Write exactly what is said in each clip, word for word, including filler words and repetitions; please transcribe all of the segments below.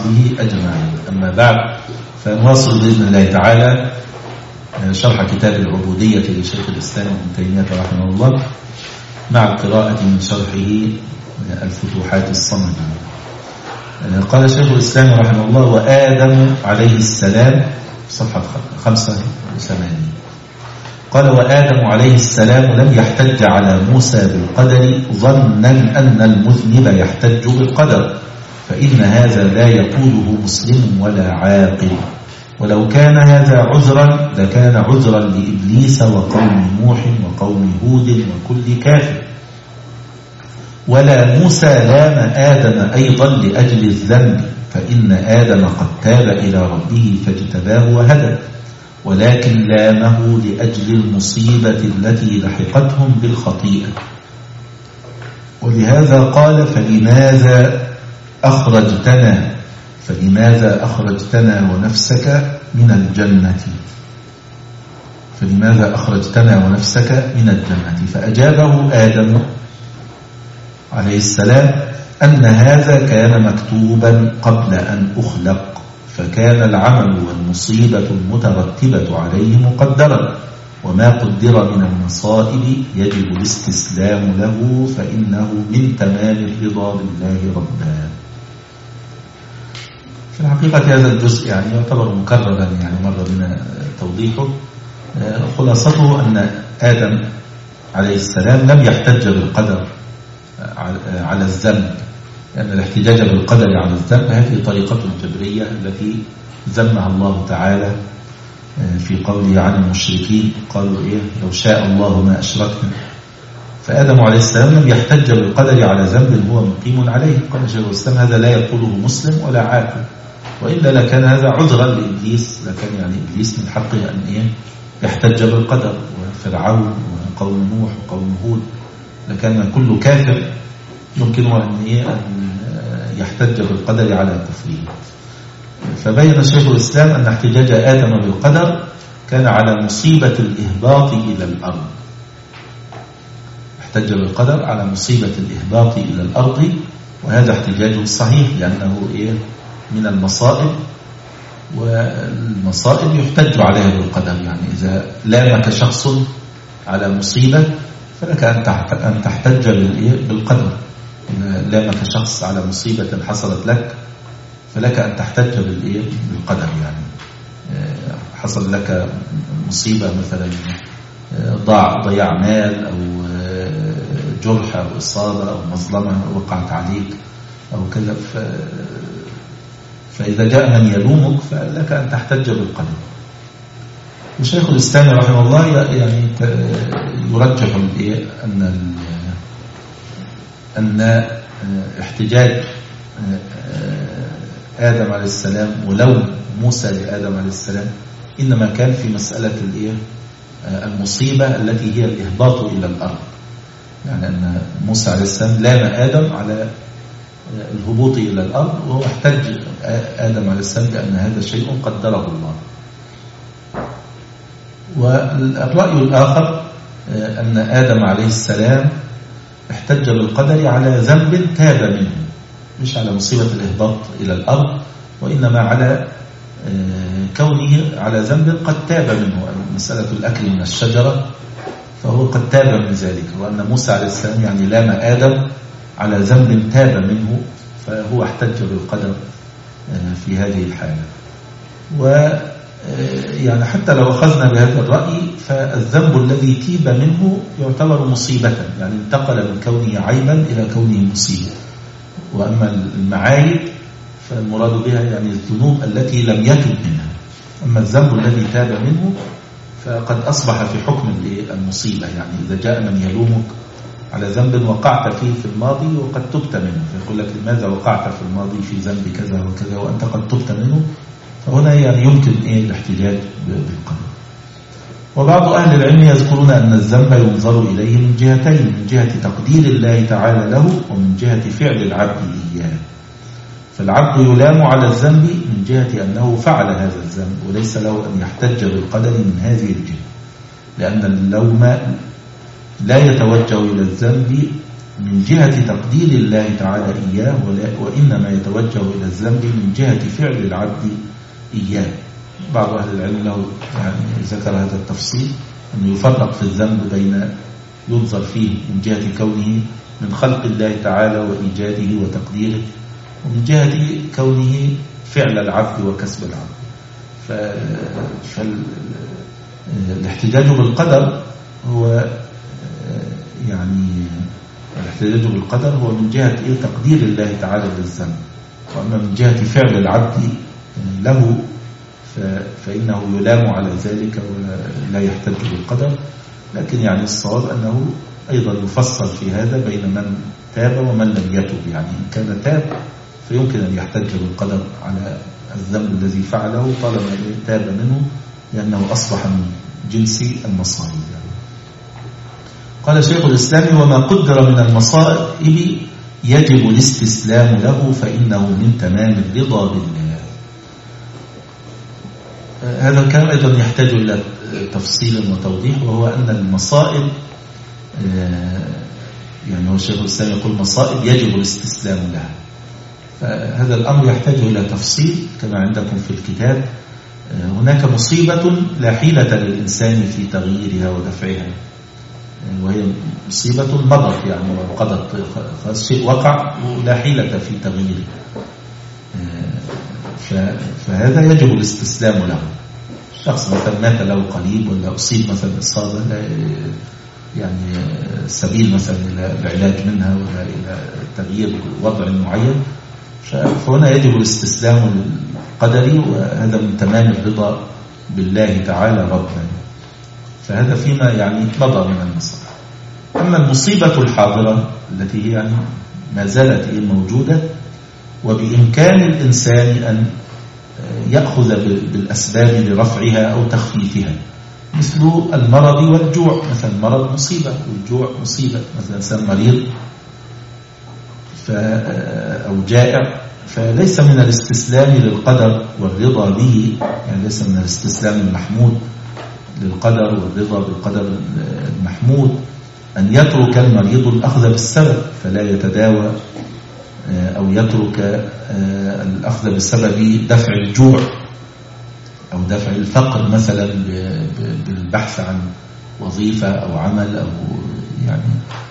وصحبه أجمعين. أما بعد، فنواصل بإذن الله تعالى شرح كتاب العبودية لشيخ الإسلام ابن تيمية رحمه الله مع القراءة من شرحه الفتوحات الصمدية. قال شيخ الإسلام رحمه الله: وآدم عليه السلام، صفحة خمسة وثمانين، قال: وآدم عليه السلام لم يحتج على موسى بالقدر ظنا أن المذنب يحتج بالقدر، فإن هذا لا يقوله مسلم ولا عاقل، ولو كان هذا عذرا لكان عذرا لإبليس وقوم نوح وقوم هود وكل كافر. ولا موسى لام آدم أيضا لأجل الذنب، فإن آدم قد تاب إلى ربه فاجتباه وهدى، ولكن لامه لأجل المصيبة التي لحقتهم بالخطيئة. ولهذا قال: فلماذا أخرجتنا فلماذا أخرجتنا ونفسك من الجنة فلماذا أخرجتنا ونفسك من الجنة فأجابه آدم عليه السلام أن هذا كان مكتوبا قبل أن أخلق، فكان العمل والمصيبة المترتبة عليه مقدرا، وما قدر من المصائب يجب الاستسلام له، فإنه من تمام الرضا بالله ربا. في الحقيقة هذا الجزء يعني يعتبر مكررا، يعني مر بنا توضيحه. خلاصته أن آدم عليه السلام لم يحتج بالقدر على الذنب، لأن يعني الاحتجاج بالقدر على الذنب هذه طريقة الجبرية التي ذمها الله تعالى في قوله عن المشركين: قالوا إيه لو شاء الله ما أشركنا. فآدم عليه السلام لم يحتج بالقدر على ذنب هو مقيم عليه. قال شيخ الإسلام: هذا لا يقوله مسلم ولا عاقل، وإلا لكان هذا عذرا لإبليس، لكان يعني إبليس من حقه أن إيه يحتج بالقدر، وفرعون وقوم نوح وقوم هود، لكان كل كافر يمكنه أن يحتج بالقدر على كفره. فبين شيخ الإسلام أن احتجاج آدم بالقدر كان على مصيبة الإهباط إلى الأرض، احتج بالقدر على مصيبة الإهباط إلى الأرض، وهذا احتجاج صحيح، لأنه إيه من المصائب، والمصائب يحتج عليها بالقدر. يعني إذا لامك شخص على مصيبة فلك أن تحتج بالقدر. إذا لامك شخص على مصيبة حصلت لك فلك أن تحتج بالقدر. يعني حصل لك مصيبة مثلا ضاع ضياع مال أو جرح أو إصابة أو مظلمة وقعت عليك أو كذا، فإذا جاء من يلومك فلك أن تحتج بالقدر. وشيخ الإسلام رحمه الله يعني يرجح أن أن احتجاج آدم عليه السلام ولوم موسى لآدم عليه السلام إنما كان في مسألة المصيبة التي هي الإهباط إلى الأرض، يعني أن موسى عليه السلام لام آدم على الهبوط إلى الأرض، وهو احتج آدم عليه السلام بأن هذا شيء قدره الله. والرأي الآخر أن آدم عليه السلام احتج بالقدر على ذنب تاب منه، مش على مصيبة الإهباط إلى الأرض، وإنما على كونه على ذنب قد تاب منه، مسألة الأكل من الشجرة، فهو قد تاب من ذلك. وأن موسى عليه السلام يعني لام آدم على ذنب تاب منه، فهو احتج بالقدر في هذه الحالة. ويعني حتى لو أخذنا بهذا الرأي فالذنب الذي تيب منه يعتبر مصيبة، يعني انتقل من كونه عيبا إلى كونه مصيبة. وأما المعايب فالمراد بها يعني الذنوب التي لم يتب منها، أما الذنب الذي تاب منه فقد أصبح في حكم المصيبة. يعني إذا جاء من يلومك على ذنب وقعت فيه في الماضي وقد تبت منه، فيقول لك لماذا وقعت في الماضي في ذنب كذا وكذا وأنت قد تبت منه، فهنا يعني يمكن إيه الاحتجاج بالقدر. وبعض أهل العلم يذكرون أن الذنب ينظر إليه من جهتين: من جهة تقدير الله تعالى له، ومن جهة فعل العبد إياه. فالعبد يلام على الذنب من جهة أنه فعل هذا الذنب، وليس له أن يحتج بالقدر من هذه الجهة، لأن اللوم لا يتوجه إلى الذنب من جهة تقدير الله تعالى إياه، وإنما يتوجه إلى الذنب من جهة فعل العبد إياه. بعض أهل العلم له يعني ذكر هذا التفصيل، أنه يفرق في الذنب بين ينظر فيه من جهة كونه من خلق الله تعالى وإيجاده وتقديره، ومن جهة كونه فعل العبد وكسب العبد. فالاحتجاج بالقدر هو يعني الاحتجاج بالقدر هو من جهة إيه؟ تقدير الله تعالى للذنب. وأما من جهة فعل العبد له فإنه يلام على ذلك ولا يحتج بالقدر. لكن يعني الصواب أنه أيضا يفصل في هذا بين من تاب ومن لم يتب. يعني إن كان تاب فيمكن أن يحتج بالقدر على الذنب الذي فعله طالما تاب منه، لأنه أصبح من جنس المصائب. قال شيخ الإسلام: وما قدر من المصائب يجب الاستسلام له، فإنه من تمام الرضا بالله. هذا الكلام أيضا يحتاج إلى تفصيل وتوضيح، وهو أن المصائب يعني هو الشيخ الإسلام يقول مصائب يجب الاستسلام لها. فهذا الأمر يحتاج إلى تفصيل كما عندكم في الكتاب. هناك مصيبة لا حيلة للإنسان في تغييرها ودفعها، وهي مصيبة مضت يعني وقضت، شيء وقع ولا حيلة في تغييره، فهذا يجب الاستسلام له. شخص مثلا مات له قريب ولا أصيب مثلا إصابة يعني سبيل مثلا إلى العلاج منها ولا إلى تغيير وضع معين، فهنا يجب الاستسلام للقدر، وهذا من تمام الرضا بالله تعالى ربا. فهذا فيما يعني مضى من المصائب. أما المصيبة الحاضرة التي هي يعني ما زالت موجودة وبإمكان الإنسان أن يأخذ بالأسباب لرفعها أو تخفيفها، مثل المرض والجوع. مثلا المرض مصيبة والجوع مصيبة. مثلا إنسان مريض أو جائع، فليس من الاستسلام للقدر والرضا به، يعني ليس من الاستسلام المحمود للقدر والرضا بالقدر المحمود أن يترك المريض الأخذ بالسبب فلا يتداوى، أو يترك الأخذ بالسبب دفع الجوع أو دفع الفقر مثلا بالبحث عن وظيفة أو عمل أو يعني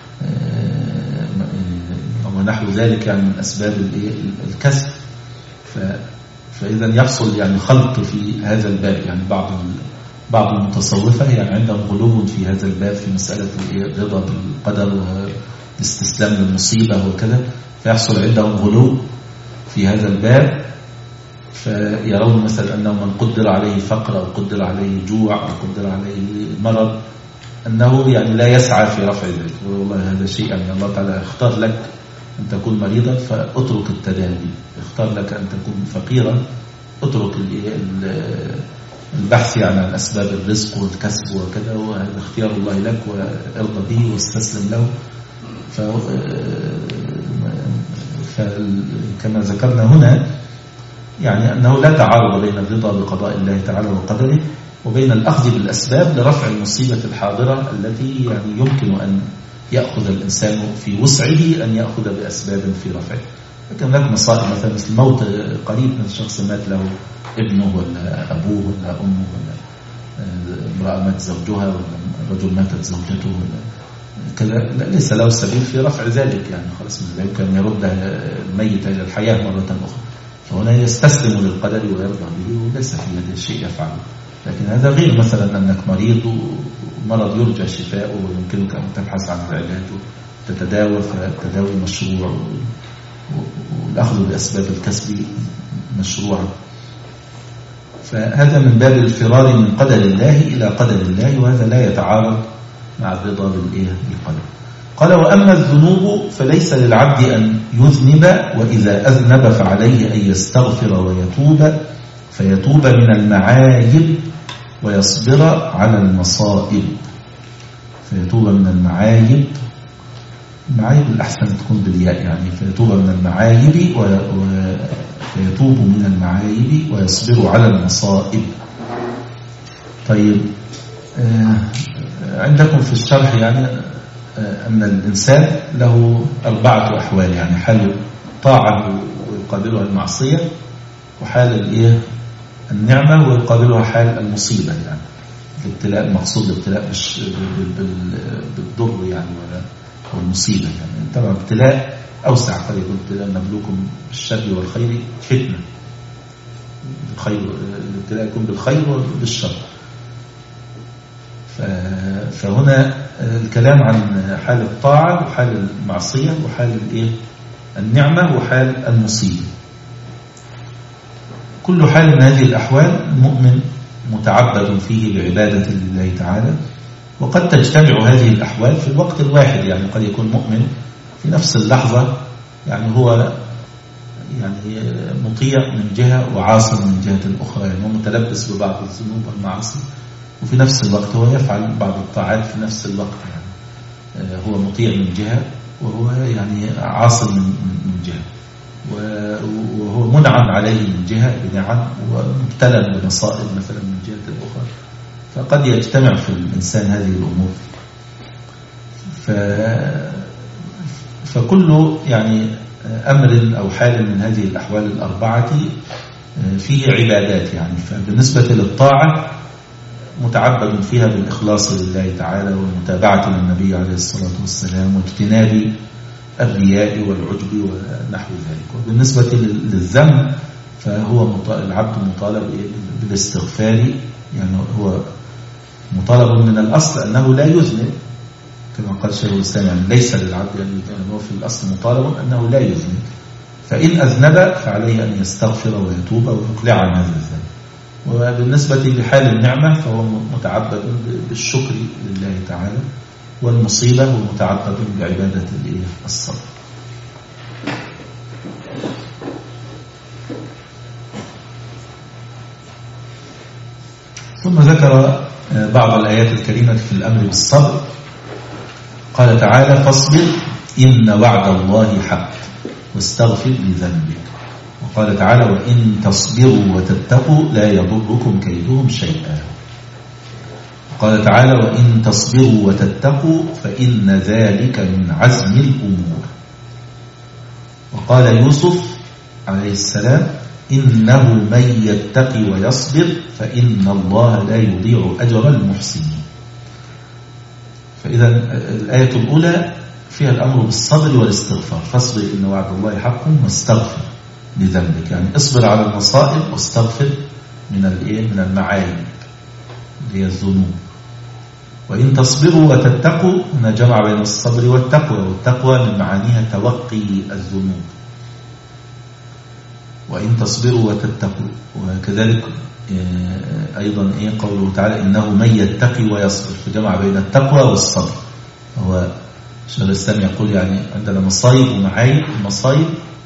ونحو ذلك يعني من أسباب الكسب. فإذا يحصل يعني خلط في هذا الباب. يعني بعض بعض المتصوفة يعني عندهم غلو في هذا الباب في مسألة الرضا بالقدر والاستسلام للمصيبة وكذا، فيحصل عندهم غلو في هذا الباب، فيرون مثلا أنه من قدر عليه فقر أو قدر عليه جوع أو قدر عليه مرض أنه يعني لا يسعى في رفع ذلك. والله هذا شيء يعني الله تعالى اختار لك أن تكون مريضا فأترك التداوي، اختار لك أن تكون فقيرا اترك البحث عن يعني أسباب الرزق والكسب وكذا، وهذا اختيار الله لك وارضى به واستسلم له. فكما ذكرنا هنا يعني أنه لا تعارض بين الرضا بقضاء الله تعالى وقدره وبين الأخذ بالأسباب لرفع المصيبة الحاضرة التي يعني يمكن أن يأخذ الإنسان في وسعه أن يأخذ بأسباب في رفعه. لكن هناك مصائب مثلا مثل موت قريب من الشخص، مات له ابنه ولا أبوه ولا أمه ولا امرأة مات زوجها ولا رجل ماتت زوجته ولا كذا، ليس له سبيل في رفع ذلك. يعني خلاص لا يمكن أن يرد الميت إلى الحياة مرة أخرى، فهنا يستسلم للقدر ويرضى به وليس في هذا الشيء يفعله. لكن هذا غير مثلا أنك مريض ومرض يرجى شفاؤه ويمكنك أن تبحث عن العلاج وتتداوى، فالتداوي مشروع والأخذ بأسباب الكسب مشروع. فهذا من باب الفرار من قدر الله إلى قدر الله، وهذا لا يتعارض مع الرضا بالقدر. قال: وأما الذنوب فليس للعبد أن يذنب، وإذا أذنب فعليه أن يستغفر ويتوب، فيتوب من المعايب ويصبر على المصائب. فيتوب من المعايب، المعايب الأحسن تكون بالياء يعني، فيتوب من المعايب ويتوب من المعايب ويصبر على المصائب. طيب، عندكم في الشرح يعني أن الإنسان له أربعة أحوال، يعني حال طاعة ويقابلها المعصية، وحال الإيه النعمة ويقابلها حال المصيبة، يعني الابتلاء، المقصود الابتلاء مش بالضر يعني ولا المصيبة، يعني طبعا ابتلاء أوسع، قد يكون ابتلاء نبلوكم بالشر والخير فتنة، الخير الابتلاء يكون بالخير وبالشر. فهنا الكلام عن حال الطاعة وحال المعصية وحال الإيه النعمة وحال المصيبة. كل حال من هذه الأحوال المؤمن متعبد فيه بعبادة لله تعالى، وقد تجتمع هذه الأحوال في الوقت الواحد، يعني قد يكون مؤمن في نفس اللحظة يعني هو يعني مطيع من جهة وعاصم من جهة أخرى، يعني هو متلبس ببعض الذنوب والمعاصي، وفي نفس الوقت هو يفعل بعض الطاعات في نفس الوقت، يعني هو مطيع من جهة وهو يعني عاصم من جهة، وهو منعم عليه من جهة بنعم، ومبتلى بمصائب مثلا من جهة الأخرى. فقد يجتمع في الإنسان هذه الأمور. ف... فكل يعني أمر أو حال من هذه الأحوال الأربعة فيه عبادات، يعني فبالنسبة للطاعة متعبد فيها بالإخلاص لله تعالى والمتابعة للنبي عليه الصلاة والسلام واجتناب الرياء والعجب ونحو ذلك. وبالنسبة للذنب فهو العبد مطالب بالاستغفار، يعني هو مطالب من الأصل أنه لا يذنب كما قال شيخ الإسلام، يعني ليس للعبد أن يذنب، هو في الأصل مطالب أنه لا يذنب، فإن أذنب فعليه أن يستغفر ويتوب ويقلع عن هذا الذنب. وبالنسبة لحال النعمة فهو متعبد بالشكر لله تعالى، والمصيبة هو متعبد بعبادة الصبر. ثم ذكر بعض الآيات الكريمة في الأمر بالصبر. قال تعالى: فاصبر إن وعد الله حق واستغفر لذنبك. وقال تعالى: وإن تصبروا وتتقوا لا يضركم كيدهم شيئا. قال تعالى: وإن تصبروا وتتقوا فإن ذلك من عزم الأمور. وقال يوسف عليه السلام: إنه من يتقي ويصبر فإن الله لا يضيع أجر المحسنين. فإذا الآية الأولى فيها الأمر بالصبر والاستغفار، فاصبر إن وعد الله حق واستغفر لذنبك، يعني اصبر على المصائب واستغفر من الايه من المعايب اللي هي الذنوب. وإن تصبروا وتتقوا، هنا جمع بين الصبر والتقوى، والتقوى من معانيها توقي الذنوب. وإن تصبروا وتتقوا، وكذلك أيضا إيه قوله تعالى: إنه من يتقي ويصبر، فجمع بين التقوى والصبر. هو شيخ الإسلام يقول يعني عندنا مصايب ومعايب، المصايب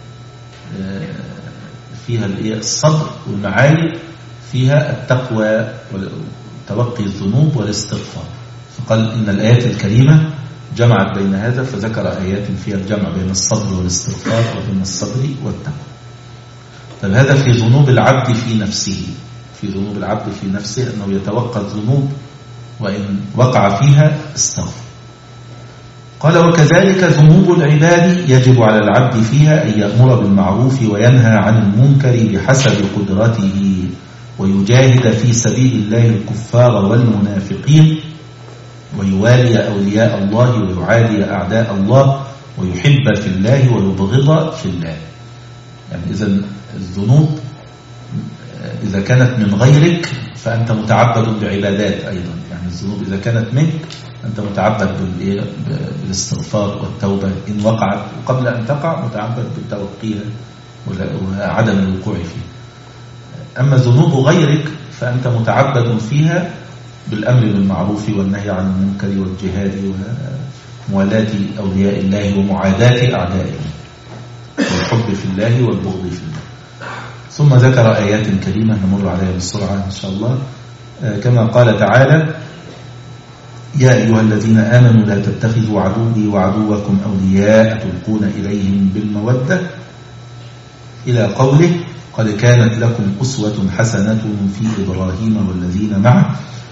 فيها الصبر، والمعايب فيها التقوى وتوقي الذنوب والاستغفار. فقال إن الآيات الكريمة جمعت بين هذا، فذكر آيات فيها الجمع بين الصبر والاستغفار وبين الصبر والتقوى. طيب هذا في ذنوب العبد في نفسه، في ذنوب العبد في نفسه أنه يتوقع الذنوب وإن وقع فيها استغفر. قال: وكذلك ذنوب العباد يجب على العبد فيها أن يأمر بالمعروف وينهى عن المنكر بحسب قدرته، ويجاهد في سبيل الله الكفار والمنافقين، ويوالي أولياء الله ويعادي أعداء الله، ويحب في الله ويبغض في الله. يعني إذن الذنوب إذا كانت من غيرك فأنت متعبد بعبادات أيضا، يعني الذنوب إذا كانت منك أنت متعبد بالاستغفار والتوبة إن وقعت، وقبل أن تقع متعبد بتوقيها وعدم الوقوع فيها. أما ذنوب غيرك فأنت متعبد فيها بالأمر بالمعروف والنهي عن المنكر والجهاد وموالاة أولياء الله ومعاداة أعدائه، والحب في الله والبغض في الله. ثم ذكر آيات كريمة نمر عليها بسرعة إن شاء الله، كما قال تعالى: يا أيها الذين آمنوا لا تتخذوا عدوي وعدوكم أولياء تلقون إليهم بالمودة، إلى قوله: قد كانت لكم أسوة حسنة في إبراهيم والذين معه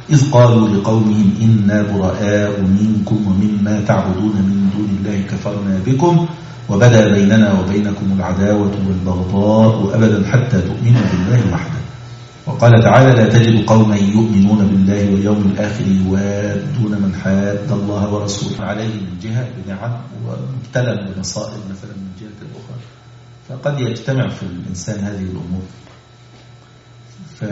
إذ قالوا لقومهم إنا براء منكم ومما تعبدون من دون الله كفرنا بكم وبدا بيننا وبينكم العداوة والبغضاء أبدا حتى تؤمنوا بالله وحده. وقال تعالى لا تجد قوما يؤمنون بالله واليوم الآخر يوادون من حاد الله ورسوله عليه من جهة بنعم ومبتلى بمصائب مثلا من جهة الأخرى، فقد يجتمع في الإنسان هذه الأمور. ف...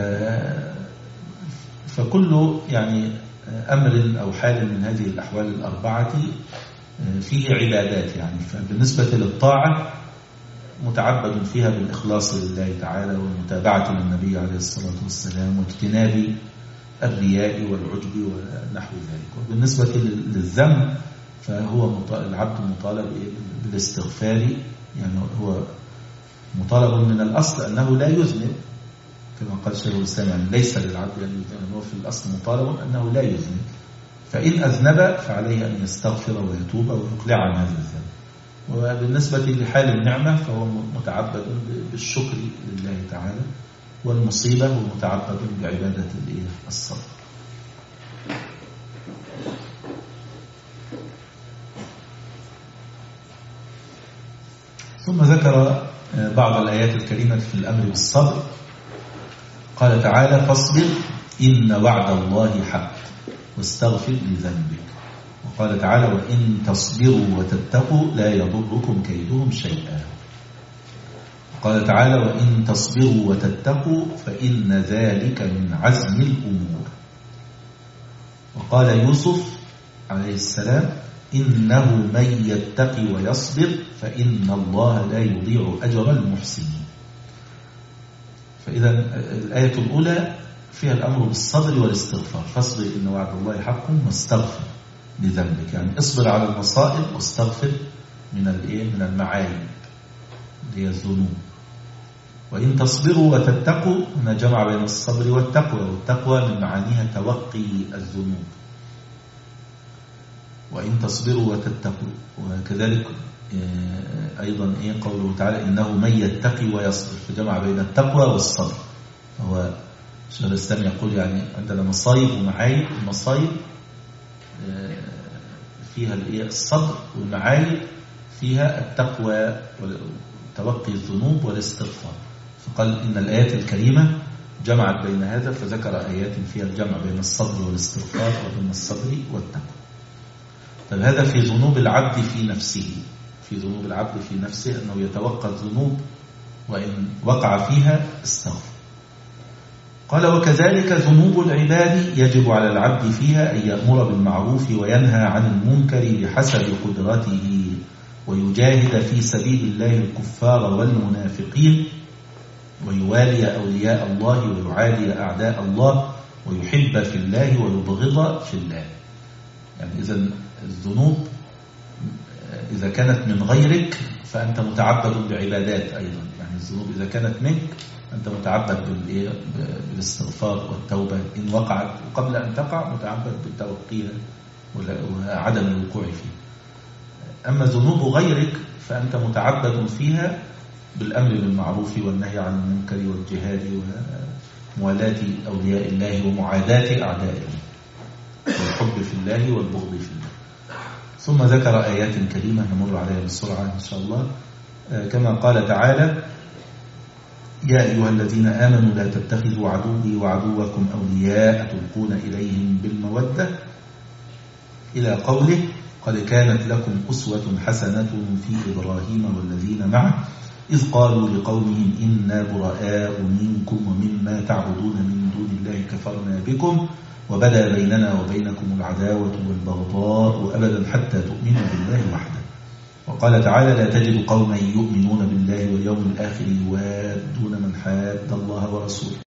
فكل يعني أمر أو حال من هذه الأحوال الأربعة فيه عبادات يعني. فبالنسبة للطاعة متعبد فيها بالإخلاص لله تعالى والمتابعة للنبي عليه الصلاة والسلام واجتناب الرياء والعجب ونحو ذلك. وبالنسبة للذنب فهو العبد مطالب بالاستغفار، يعني هو مطالب من الأصل أنه لا يذنب كما قال شيخ الإسلام، يعني ليس للعبد أن يذنب، هو في الأصل مطالب أنه لا يذنب، فإن أذنب فعليه أن يستغفر ويتوب ويقلع عن هذا الذنب. وبالنسبة لحال النعمة فهو متعبد بالشكر لله تعالى، والمصيبة هو متعبد بعبادة الصبر. ثم ذكر بعض الآيات الكريمة في الأمر بالصبر. قال تعالى فاصبر إن وعد الله حق واستغفر لذنبك. وقال تعالى وإن تصبروا وتتقوا لا يضركم كيدهم شيئا. قال تعالى وإن تصبروا وتتقوا فإن ذلك من عزم الأمور. وقال يوسف عليه السلام إنه من يتقي ويصبر فإن الله لا يضيع أجر المحسنين. فإذا الآية الأولى فيها الأمر بالصبر والاستغفار، فاصبر إن وعد الله حق واستغفر لذنبك، يعني اصبر على المصائب واستغفر من من المعايب اللي هي الذنوب. وإن تصبروا وتتقوا هنا جمع بين الصبر والتقوى، والتقوى من معانيها توقي الذنوب. وإن تصبروا وتتقوا، وكذلك أيضا إيه قوله تعالى إنه من يتقي ويصبر، فجمع بين التقوى والصبر. هو شيخ الإسلام يقول يعني عندنا مصايب ومعايب، المصايب فيها الصبر، والمعايب فيها التقوى وتوقي الذنوب والاستغفار. فقال إن الآيات الكريمة جمعت بين هذا، فذكر آيات فيها الجمع بين الصبر والاستغفار وبين الصبر والتقوى. طيب هذا في ذنوب العبد في نفسه، في ذنوب العبد في نفسه أنه يتوقع الذنوب وإن وقع فيها استغفر. قال وكذلك ذنوب العباد يجب على العبد فيها أن يأمر بالمعروف وينهى عن المنكر بحسب قدرته، ويجاهد في سبيل الله الكفار والمنافقين، ويوالي أولياء الله ويعادي أعداء الله، ويحب في الله ويبغض في الله. يعني إذا الذنوب إذا كانت من غيرك فأنت متعبد بعبادات أيضا، يعني الذنوب إذا كانت منك أنت متعبد بالاستغفار والتوبة إن وقعت، وقبل أن تقع متعبد بالتوقيها وعدم الوقوع فيها. أما ذنوب غيرك فأنت متعبد فيها بالأمر بالمعروف والنهي عن المنكر والجهاد وموالاة أولياء الله ومعاداة أعدائه، والحب في الله والبغض في الله. ثم ذكر آيات كريمة نمر عليها بسرعة إن شاء الله، كما قال تعالى يا أيها الذين آمنوا لا تتخذوا عدوي وعدوكم أولياء تلقون إليهم بالمودة إلى قوله قد كانت لكم أسوة حسنة في إبراهيم والذين معه إذ قالوا لقومهم إنا براء منكم ومما تعبدون من دون الله كفرنا بكم وبدا بيننا وبينكم العداوة والبغضاء أبدا حتى تؤمنوا بالله وحده. وقال تعالى لا تجد قوما يؤمنون بالله واليوم الآخر يوادون من حاد الله ورسوله